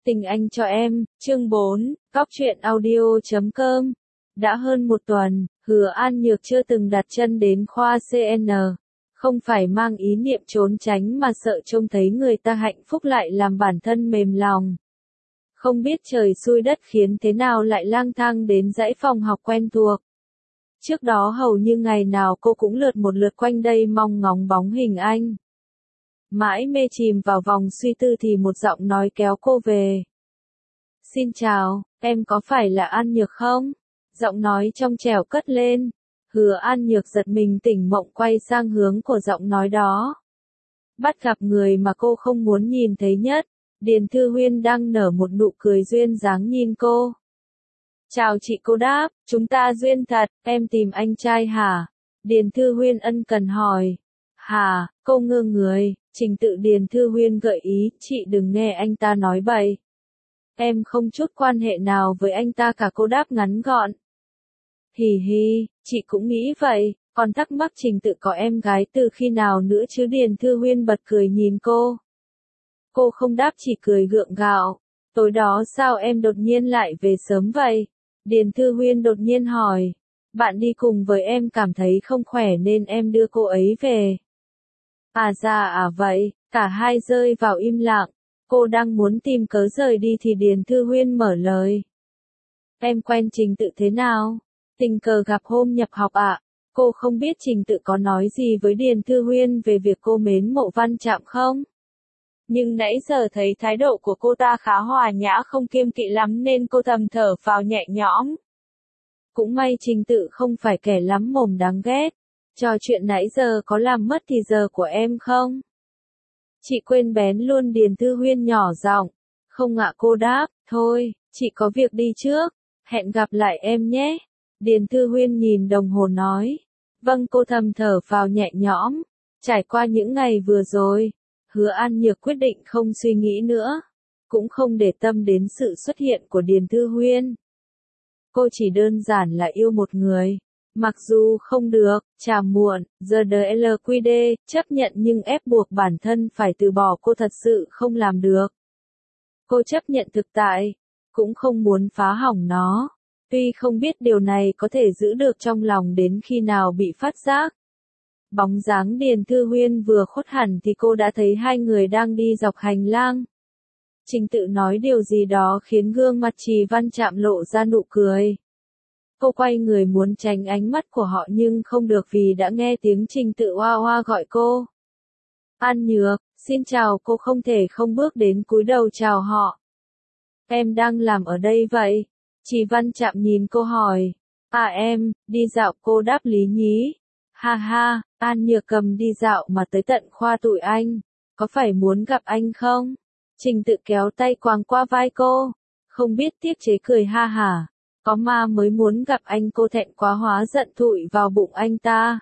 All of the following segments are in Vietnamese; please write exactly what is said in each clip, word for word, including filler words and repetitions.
Tình anh cho em, chương bốn, Góc truyện audio chấm com. Đã hơn một tuần, Hứa An Nhược chưa từng đặt chân đến khoa xê en. Không phải mang ý niệm trốn tránh mà sợ trông thấy người ta hạnh phúc lại làm bản thân mềm lòng. Không biết trời xui đất khiến thế nào lại lang thang đến dãy phòng học quen thuộc. Trước đó hầu như ngày nào cô cũng lượt một lượt quanh đây mong ngóng bóng hình anh. Mãi mê chìm vào vòng suy tư thì một giọng nói kéo cô về. Xin chào, em có phải là An Nhược không? Giọng nói trong trẻo cất lên. Hứa An Nhược giật mình tỉnh mộng quay sang hướng của giọng nói đó. Bắt gặp người mà cô không muốn nhìn thấy nhất. Điền Thư Huyên đang nở một nụ cười duyên dáng nhìn cô. Chào chị, cô đáp, chúng ta duyên thật, em tìm anh trai hả? Điền Thư Huyên ân cần hỏi. Hả, cô ngơ người, trình tự Điền Thư Huyên gợi ý, chị đừng nghe anh ta nói bậy. Em không chút quan hệ nào với anh ta cả, cô đáp ngắn gọn. Hì hì, chị cũng nghĩ vậy, còn thắc mắc trình tự có em gái từ khi nào nữa chứ? Điền Thư Huyên bật cười nhìn cô. Cô không đáp, chỉ cười gượng gạo. Tối đó sao em đột nhiên lại về sớm vậy? Điền Thư Huyên đột nhiên hỏi. Bạn đi cùng với em cảm thấy không khỏe nên em đưa cô ấy về. À ra à vậy, cả hai rơi vào im lặng. Cô đang muốn tìm cớ rời đi thì Điền Thư Huyên mở lời. Em quen trình tự thế nào? Tình cờ gặp hôm nhập học ạ. À? Cô không biết trình tự có nói gì với Điền Thư Huyên về việc cô mến mộ Văn Trạm không? Nhưng nãy giờ thấy thái độ của cô ta khá hòa nhã, không kiêng kỵ lắm nên cô thầm thở phào nhẹ nhõm. Cũng may trình tự không phải kẻ lắm mồm đáng ghét. Trò chuyện nãy giờ có làm mất thì giờ của em không? Chị quên bén luôn, Điền Thư Huyên nhỏ giọng. Không ạ, cô đáp, thôi, chị có việc đi trước, hẹn gặp lại em nhé. Điền Thư Huyên nhìn đồng hồ nói. Vâng, cô thầm thở phào nhẹ nhõm. Trải qua những ngày vừa rồi, Hứa An Nhược quyết định không suy nghĩ nữa, cũng không để tâm đến sự xuất hiện của Điền Thư Huyên. Cô chỉ đơn giản là yêu một người. Mặc dù không được, chả muộn, giờ đê lờ quy đê, chấp nhận nhưng ép buộc bản thân phải từ bỏ cô thật sự không làm được. Cô chấp nhận thực tại, cũng không muốn phá hỏng nó. Tuy không biết điều này có thể giữ được trong lòng đến khi nào bị phát giác. Bóng dáng Điền Thư Huyên vừa khuất hẳn thì cô đã thấy hai người đang đi dọc hành lang. Trình tự nói điều gì đó khiến gương mặt Trì Văn Trạm lộ ra nụ cười. Cô quay người muốn tránh ánh mắt của họ nhưng không được vì đã nghe tiếng trình tự oa oa gọi cô. An Nhược, xin chào, cô không thể không bước đến cúi đầu chào họ. Em đang làm ở đây vậy? Trì Văn Trạm nhìn cô hỏi. À em, đi dạo, cô đáp lý nhí. Ha ha, An Nhược cầm đi dạo mà tới tận khoa tụi anh. Có phải muốn gặp anh không? Trình tự kéo tay quàng qua vai cô. Không biết tiếc chế cười ha hả. Có ma mới muốn gặp anh, cô thẹn quá hóa giận thụi vào bụng anh ta.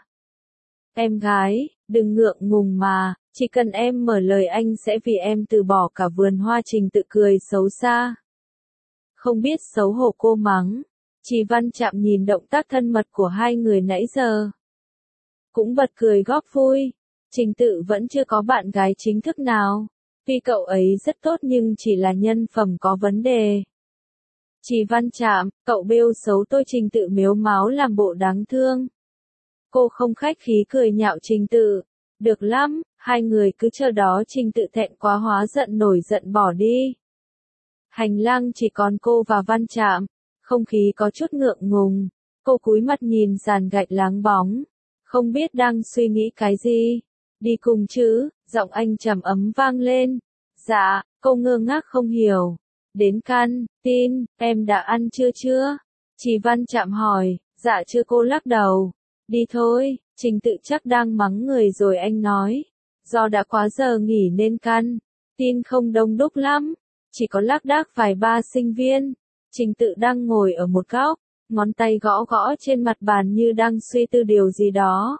Em gái, đừng ngượng ngùng mà, chỉ cần em mở lời anh sẽ vì em từ bỏ cả vườn hoa. Trình tự cười xấu xa. Không biết xấu hổ, cô mắng. Trì Văn Trạm nhìn động tác thân mật của hai người nãy giờ. Cũng bật cười góp vui. Trình tự vẫn chưa có bạn gái chính thức nào. Tuy cậu ấy rất tốt nhưng chỉ là nhân phẩm có vấn đề. Trì Văn Trạm, cậu bêu xấu tôi. Trình tự mếu máo làm bộ đáng thương. Cô không khách khí cười nhạo trình tự. Được lắm, hai người cứ chờ đó. Trình tự thẹn quá hóa giận nổi giận bỏ đi. Hành lang chỉ còn cô và Văn Trạm. Không khí có chút ngượng ngùng. Cô cúi mặt nhìn sàn gạch láng bóng. Không biết đang suy nghĩ cái gì. Đi cùng chứ, giọng anh trầm ấm vang lên. Dạ, cô ngơ ngác không hiểu. Đến căn tin, em đã ăn chưa chưa? Trì Văn Trạm hỏi. Dạ chưa, cô lắc đầu. Đi thôi, trình tự chắc đang mắng người rồi, anh nói. Do đã quá giờ nghỉ nên căn tin không đông đúc lắm. Chỉ có lác đác vài ba sinh viên. Trình tự đang ngồi ở một góc, ngón tay gõ gõ trên mặt bàn như đang suy tư điều gì đó.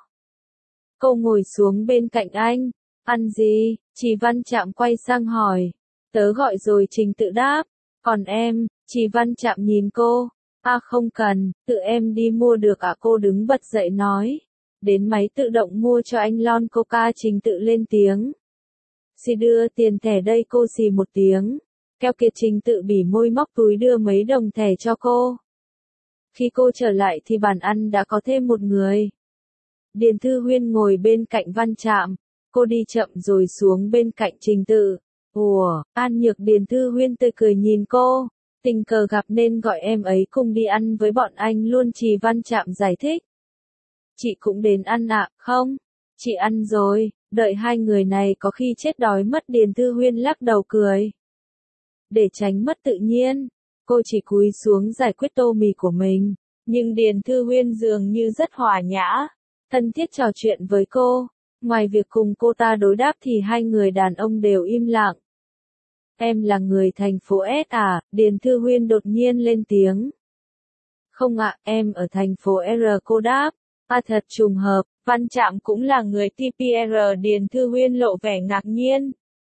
Cô ngồi xuống bên cạnh anh. Ăn gì? Trì Văn Trạm quay sang hỏi. Tớ gọi rồi, trình tự đáp. Còn em? Trì Văn Trạm nhìn cô. À không cần, tự em đi mua được ạ. À, cô đứng bật dậy nói. Đến máy tự động mua cho anh lon coca. Trình tự lên tiếng. Xì đưa tiền thẻ đây. Cô xì một tiếng. Keo kiệt Trình Tự bỉ môi móc túi đưa mấy đồng thẻ cho cô. Khi cô trở lại thì bàn ăn đã có thêm một người. Điền Thư Huyên ngồi bên cạnh Văn Trạm, cô đi chậm rồi xuống bên cạnh Trình Tự. Ủa, An Nhược. Điền Thư Huyên tươi cười nhìn cô, tình cờ gặp nên gọi em ấy cùng đi ăn với bọn anh luôn. Chị Văn Trạm giải thích. Chị cũng đến ăn ạ? Không, chị ăn rồi, đợi hai người này có khi chết đói mất. Điền Thư Huyên lắc đầu cười. Để tránh mất tự nhiên, cô chỉ cúi xuống giải quyết tô mì của mình, nhưng Điền Thư Huyên dường như rất hòa nhã, thân thiết trò chuyện với cô. Ngoài việc cùng cô ta đối đáp thì hai người đàn ông đều im lặng. Em là người thành phố S à? Điền Thư Huyên đột nhiên lên tiếng. Không ạ, em ở thành phố R. Cô đáp. À, thật trùng hợp, Văn Trạm cũng là người tê pê rờ. Điền Thư Huyên lộ vẻ ngạc nhiên.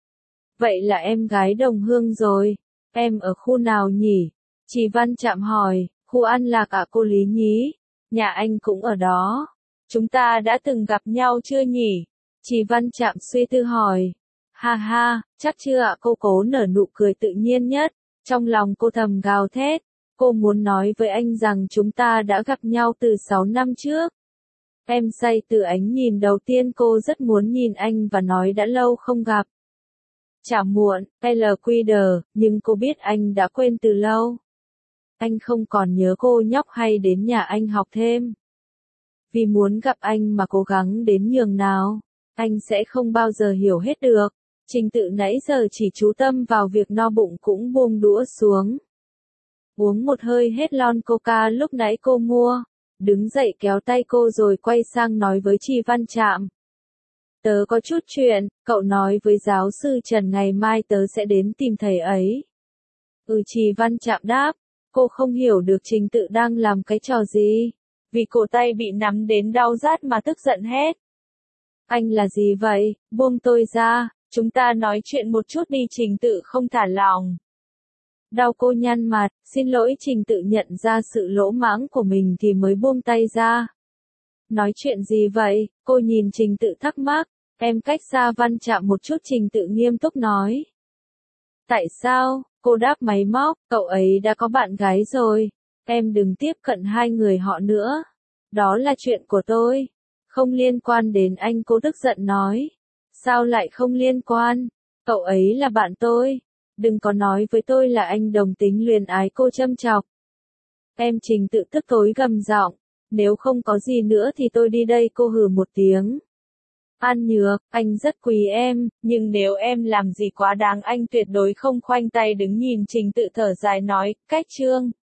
Vậy là em gái đồng hương rồi. Em ở khu nào nhỉ? Chị Văn Trạm hỏi. Khu An Lạc ạ cô Lý nhí. Nhà anh cũng ở đó. Chúng ta đã từng gặp nhau chưa nhỉ? Chị Văn Trạm suy tư hỏi. Ha ha, chắc chưa ạ. Cô cố nở nụ cười tự nhiên nhất. Trong lòng cô thầm gào thét. Cô muốn nói với anh rằng chúng ta đã gặp nhau từ sáu năm trước. Em say từ ánh nhìn đầu tiên. Cô rất muốn nhìn anh và nói đã lâu không gặp. Chả muộn, L Q D, nhưng cô biết anh đã quên từ lâu. Anh không còn nhớ cô nhóc hay đến nhà anh học thêm. Vì muốn gặp anh mà cố gắng đến nhường nào, anh sẽ không bao giờ hiểu hết được. Trình Tự nãy giờ chỉ chú tâm vào việc no bụng cũng buông đũa xuống. Uống một hơi hết lon coca lúc nãy cô mua, đứng dậy kéo tay cô rồi quay sang nói với chị Văn Trạm. Tớ có chút chuyện, cậu nói với giáo sư Trần ngày mai tớ sẽ đến tìm thầy ấy. Ừ, chị Văn Trạm đáp, cô không hiểu được Trình Tự đang làm cái trò gì, vì cổ tay bị nắm đến đau rát mà tức giận hét. Anh là gì vậy, buông tôi ra, chúng ta nói chuyện một chút đi. Trình Tự không thả lỏng. Đau cô nhăn mặt, xin lỗi. Trình Tự nhận ra sự lỗ mãng của mình thì mới buông tay ra. Nói chuyện gì vậy? Cô nhìn Trình Tự thắc mắc. Em cách xa Văn Trạm một chút. Trình Tự nghiêm túc nói. Tại sao? Cô đáp máy móc. Cậu ấy đã có bạn gái rồi. Em đừng tiếp cận hai người họ nữa. Đó là chuyện của tôi. Không liên quan đến anh. Cô tức giận nói. Sao lại không liên quan? Cậu ấy là bạn tôi. Đừng có nói với tôi là anh đồng tính luyến ái. Cô châm chọc. Em. Trình Tự tức tối gầm giọng. Nếu không có gì nữa thì tôi đi đây. Cô hừ một tiếng. An Nhược, anh rất quý em, nhưng nếu em làm gì quá đáng anh tuyệt đối không khoanh tay đứng nhìn. Trình Tự thở dài nói, cách chương.